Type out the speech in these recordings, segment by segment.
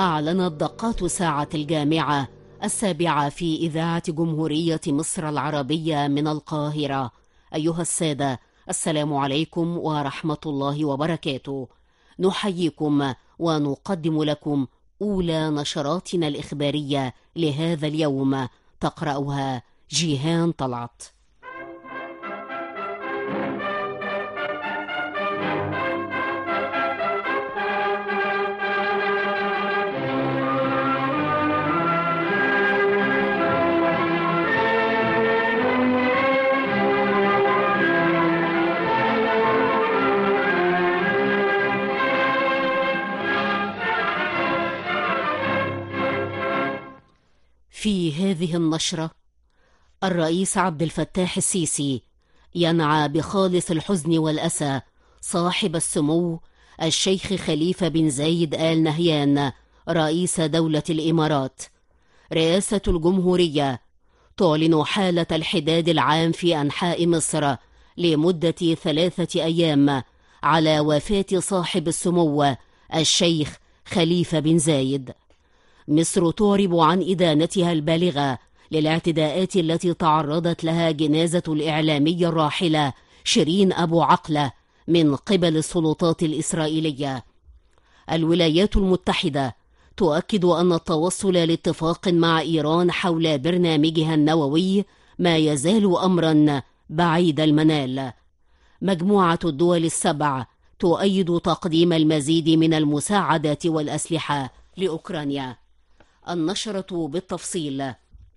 أعلنت دقات ساعة الجامعة 7 في إذاعة جمهورية مصر العربية من القاهرة. أيها السادة، السلام عليكم ورحمة الله وبركاته. نحييكم ونقدم لكم أولى نشراتنا الإخبارية لهذا اليوم، تقرأها جيهان طلعت. في هذه النشرة، الرئيس عبد الفتاح السيسي ينعى بخالص الحزن والأسى صاحب السمو الشيخ خليفة بن زايد آل نهيان رئيس دولة الإمارات. رئاسة الجمهورية تعلن حالة الحداد العام في أنحاء مصر لمدة 3 أيام على وفاة صاحب السمو الشيخ خليفة بن زايد. مصر تعرب عن إدانتها البالغة للاعتداءات التي تعرضت لها جنازة الإعلامية الراحلة شيرين أبو عقلة من قبل السلطات الإسرائيلية. الولايات المتحدة تؤكد أن التوصل لاتفاق مع إيران حول برنامجها النووي ما يزال أمرا بعيد المنال. مجموعة الدول ال7 تؤيد تقديم المزيد من المساعدات والأسلحة لأوكرانيا. النشرة بالتفصيل.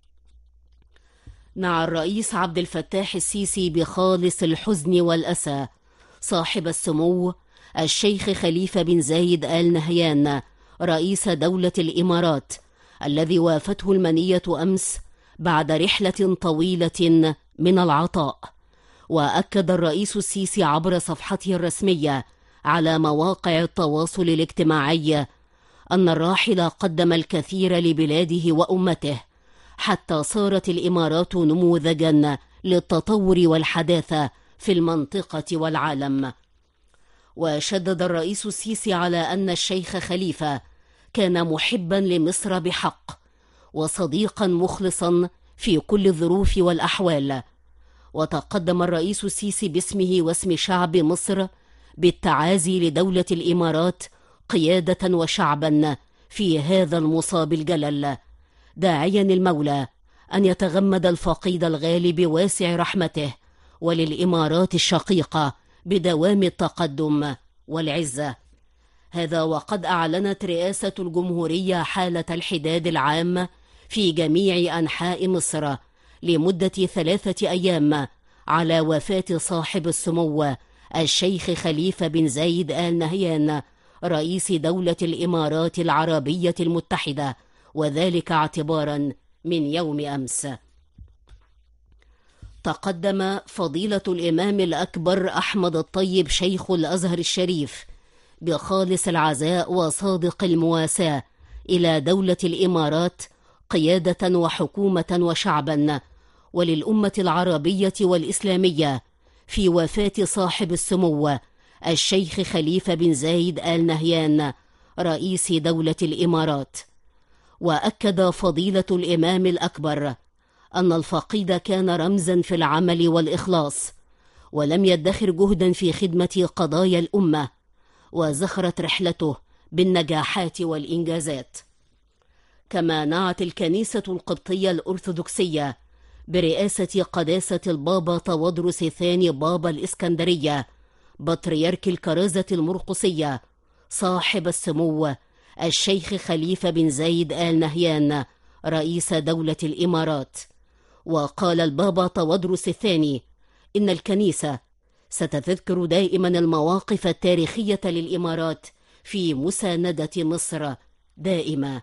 نعى الرئيس عبد الفتاح السيسي بخالص الحزن والأسى صاحب السمو الشيخ خليفة بن زايد آل نهيان رئيس دولة الإمارات، الذي وافته المنية أمس بعد رحلة طويلة من العطاء. وأكد الرئيس السيسي عبر صفحته الرسمية على مواقع التواصل الاجتماعي أن الراحل قدم الكثير لبلاده وأمته، حتى صارت الإمارات نموذجا للتطور والحداثة في المنطقة والعالم. وشدد الرئيس السيسي على أن الشيخ خليفة كان محبا لمصر بحق، وصديقا مخلصا في كل الظروف والأحوال. وتقدم الرئيس السيسي باسمه واسم شعب مصر بالتعازي لدولة الإمارات قيادة وشعبا في هذا المصاب الجلل، داعيا المولى أن يتغمد الفقيد الغالي بواسع رحمته، وللإمارات الشقيقة بدوام التقدم والعزة. هذا وقد أعلنت رئاسة الجمهورية حالة الحداد العام في جميع أنحاء مصر لمدة 3 أيام على وفاة صاحب السمو الشيخ خليفة بن زايد آل نهيان رئيس دولة الإمارات العربية المتحدة، وذلك اعتبارا من يوم أمس. تقدم فضيلة الإمام الأكبر أحمد الطيب شيخ الأزهر الشريف بخالص العزاء وصادق المواساة إلى دولة الإمارات قيادة وحكومة وشعبا وللأمة العربية والإسلامية في وفاة صاحب السمو الشيخ خليفة بن زايد آل نهيان رئيس دولة الإمارات. وأكد فضيلة الإمام الأكبر أن الفقيد كان رمزا في العمل والإخلاص، ولم يدخر جهدا في خدمة قضايا الأمة، وزخرت رحلته بالنجاحات والإنجازات. كما نعت الكنيسة القبطية الأرثوذكسية برئاسة قداسة البابا تودرس الثاني بابا الإسكندرية بطريرك الكرازة المرقسية صاحب السمو الشيخ خليفة بن زايد آل نهيان رئيس دولة الإمارات. وقال البابا تودرس الثاني إن الكنيسة ستتذكر دائما المواقف التاريخية للإمارات في مساندة مصر دائما.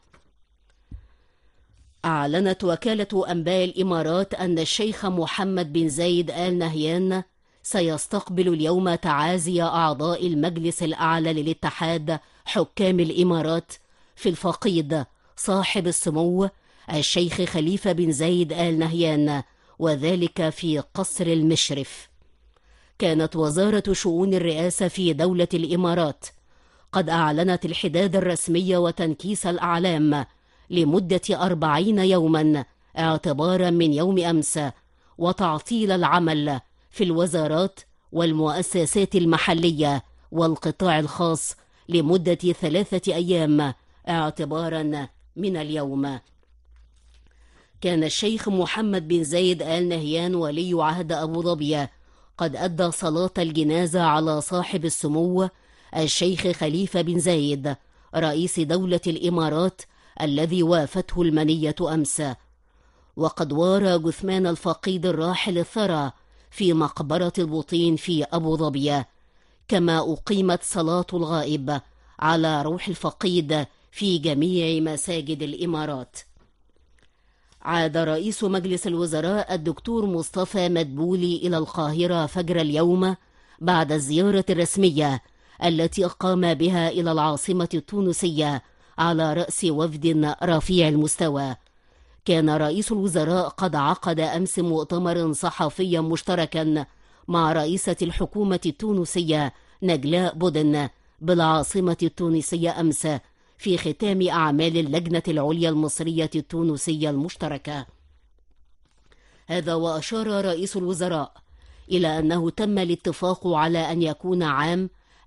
أعلنت وكالة أنباء الإمارات أن الشيخ محمد بن زايد آل نهيان سيستقبل اليوم تعازي أعضاء المجلس الأعلى للاتحاد حكام الإمارات في الفقيد صاحب السمو الشيخ خليفة بن زايد آل نهيان، وذلك في قصر المشرف. كانت وزارة شؤون الرئاسة في دولة الإمارات قد أعلنت الحداد الرسمية وتنكيس الأعلام لمدة 40 يوما اعتبارا من يوم أمس، وتعطيل العمل في الوزارات والمؤسسات المحلية والقطاع الخاص لمدة 3 أيام اعتبارا من اليوم. كان الشيخ محمد بن زايد آل نهيان ولي عهد أبو ظبي قد أدى صلاة الجنازة على صاحب السمو الشيخ خليفة بن زايد رئيس دولة الإمارات الذي وافته المنية أمس، وقد وارى جثمان الفقيد الراحل الثرى في مقبرة البطين في أبو ظبي، كما أقيمت صلاة الغائب على روح الفقيد في جميع مساجد الإمارات. عاد رئيس مجلس الوزراء الدكتور مصطفى مدبولي إلى القاهرة فجر اليوم بعد الزيارة الرسمية التي قام بها إلى العاصمة التونسية على رأس وفد رفيع المستوى. كان رئيس الوزراء قد عقد أمس مؤتمر صحفيا مشتركا مع رئيسة الحكومة التونسية نجلاء بودن بالعاصمة التونسية أمس في ختام أعمال اللجنة العليا المصرية التونسية المشتركة. هذا وأشار رئيس الوزراء إلى أنه تم الاتفاق على أن يكون عام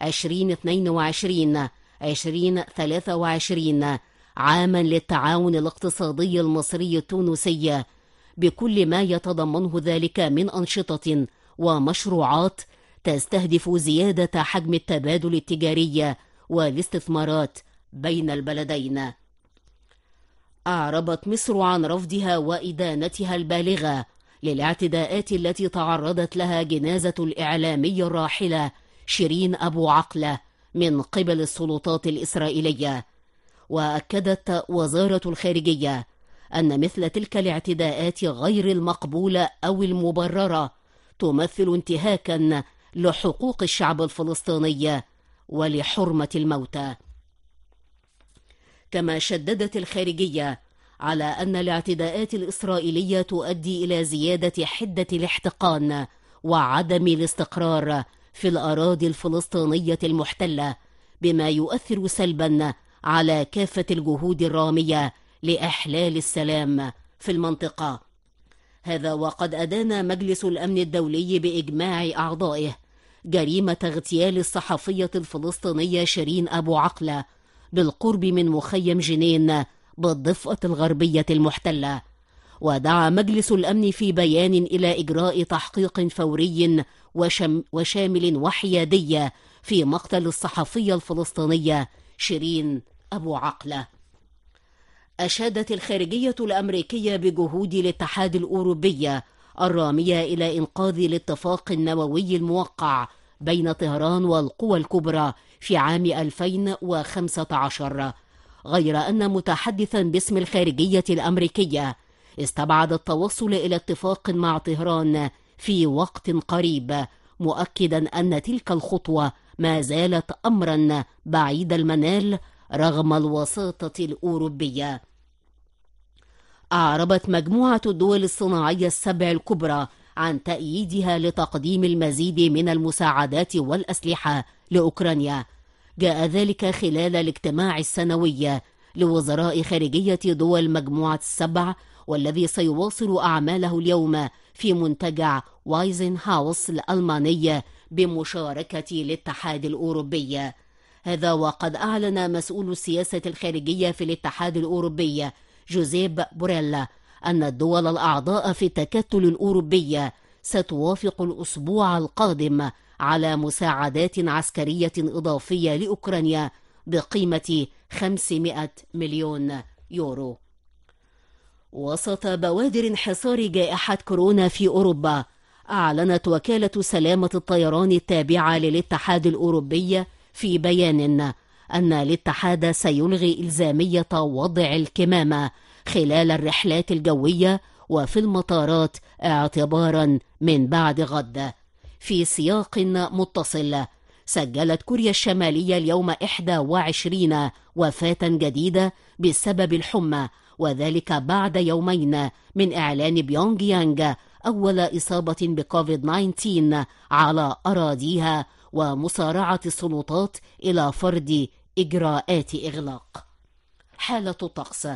2022-2023 عاما للتعاون الاقتصادي المصري التونسي بكل ما يتضمنه ذلك من أنشطة ومشروعات تستهدف زيادة حجم التبادل التجاري والاستثمارات بين البلدين. أعربت مصر عن رفضها وإدانتها البالغة للاعتداءات التي تعرضت لها جنازة الإعلامية الراحلة شيرين أبو عقلة من قبل السلطات الإسرائيلية. وأكدت وزارة الخارجية أن مثل تلك الاعتداءات غير المقبولة أو المبررة تمثل انتهاكا لحقوق الشعب الفلسطيني ولحرمة الموتى. كما شددت الخارجية على أن الاعتداءات الإسرائيلية تؤدي إلى زيادة حدة الاحتقان وعدم الاستقرار في الأراضي الفلسطينية المحتلة، بما يؤثر سلبا على كافة الجهود الرامية لإحلال السلام في المنطقة. هذا وقد أدان مجلس الأمن الدولي بإجماع أعضائه جريمة اغتيال الصحفية الفلسطينية شيرين أبو عقلة بالقرب من مخيم جنين بالضفة الغربية المحتلة. ودعا مجلس الأمن في بيان إلى إجراء تحقيق فوري وشامل وحيادي في مقتل الصحفية الفلسطينية شيرين أبو عقلة. أشادت الخارجية الأمريكية بجهود الاتحاد الأوروبي الرامية إلى إنقاذ الاتفاق النووي الموقع بين طهران والقوى الكبرى في عام 2015، غير أن متحدثا باسم الخارجية الأمريكية استبعد التوصل إلى اتفاق مع طهران في وقت قريب، مؤكدا أن تلك الخطوة ما زالت أمرا بعيد المنال رغم الوساطة الأوروبية. أعربت مجموعة الدول الصناعية السبع الكبرى عن تأييدها لتقديم المزيد من المساعدات والأسلحة لأوكرانيا. جاء ذلك خلال الاجتماع السنوي لوزراء خارجية دول مجموعة السبع، والذي سيواصل أعماله اليوم في منتجع وايزن هاوس الألماني بمشاركة الاتحاد الأوروبي. هذا وقد أعلن مسؤول السياسة الخارجية في الاتحاد الأوروبي جوزيب بوريلا أن الدول الأعضاء في التكتل الأوروبي ستوافق الأسبوع القادم على مساعدات عسكرية إضافية لأوكرانيا بقيمة 500 مليون يورو. وسط بوادر انحصار جائحة كورونا في أوروبا، أعلنت وكالة سلامة الطيران التابعة للاتحاد الأوروبي في بيان أن الاتحاد سيلغي إلزامية وضع الكمامة خلال الرحلات الجوية وفي المطارات اعتبارا من بعد غد. في سياق متصل، سجلت كوريا الشمالية اليوم 21 وفاة جديدة بسبب الحمى، وذلك بعد يومين من إعلان بيونغ يانغ أول إصابة بكوفيد-19 على أراضيها، ومسارعة السلطات إلى فرض إجراءات إغلاق. حالة الطقس.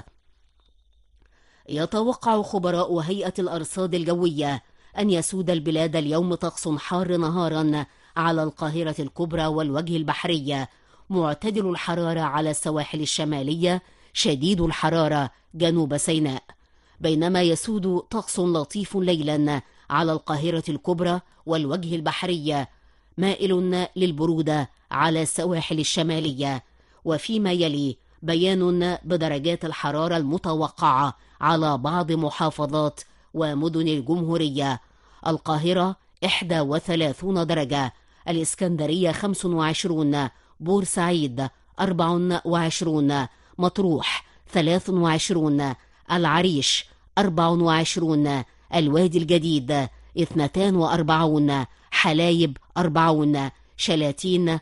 يتوقع خبراء هيئة الأرصاد الجوية أن يسود البلاد اليوم طقس حار نهارا على القاهرة الكبرى والوجه البحري، معتدل الحرارة على السواحل الشمالية، شديد الحرارة جنوب سيناء، بينما يسود طقس لطيف ليلا على القاهرة الكبرى والوجه البحري، مائل للبرودة على السواحل الشمالية. وفيما يلي بيان بدرجات الحرارة المتوقعة على بعض محافظات ومدن الجمهورية: القاهرة 31 درجة، الإسكندرية 25، بورسعيد 24، مطروح 23، العريش 24، الوادي الجديد 42، حلايب 40، شلاتين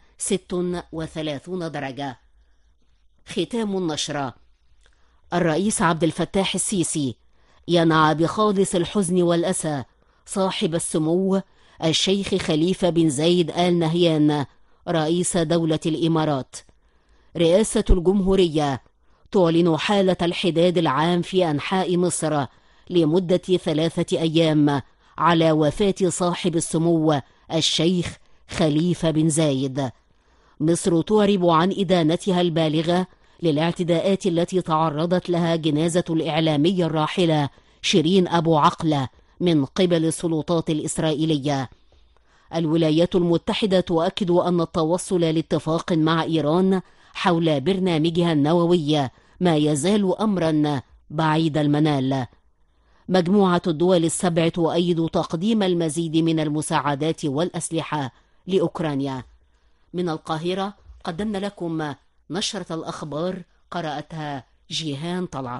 36 درجة. ختام النشرة. الرئيس عبد الفتاح السيسي ينعى بخالص الحزن والأسى صاحب السمو الشيخ خليفة بن زايد آل نهيان رئيس دولة الإمارات. رئاسة الجمهورية تعلن حالة الحداد العام في أنحاء مصر لمدة 3 أيام على وفاة صاحب السمو الشيخ خليفة بن زايد. مصر تعرب عن إدانتها البالغة للاعتداءات التي تعرضت لها جنازة الإعلامية الراحلة شيرين أبو عقلة من قبل السلطات الإسرائيلية. الولايات المتحدة تؤكد أن التوصل لاتفاق مع إيران حول برنامجها النووي ما يزال أمرا بعيد المنال. مجموعة الدول ال7 تؤيد تقديم المزيد من المساعدات والأسلحة لأوكرانيا. من القاهرة قدمنا لكم نشرة الأخبار، قرأتها جيهان طلعت.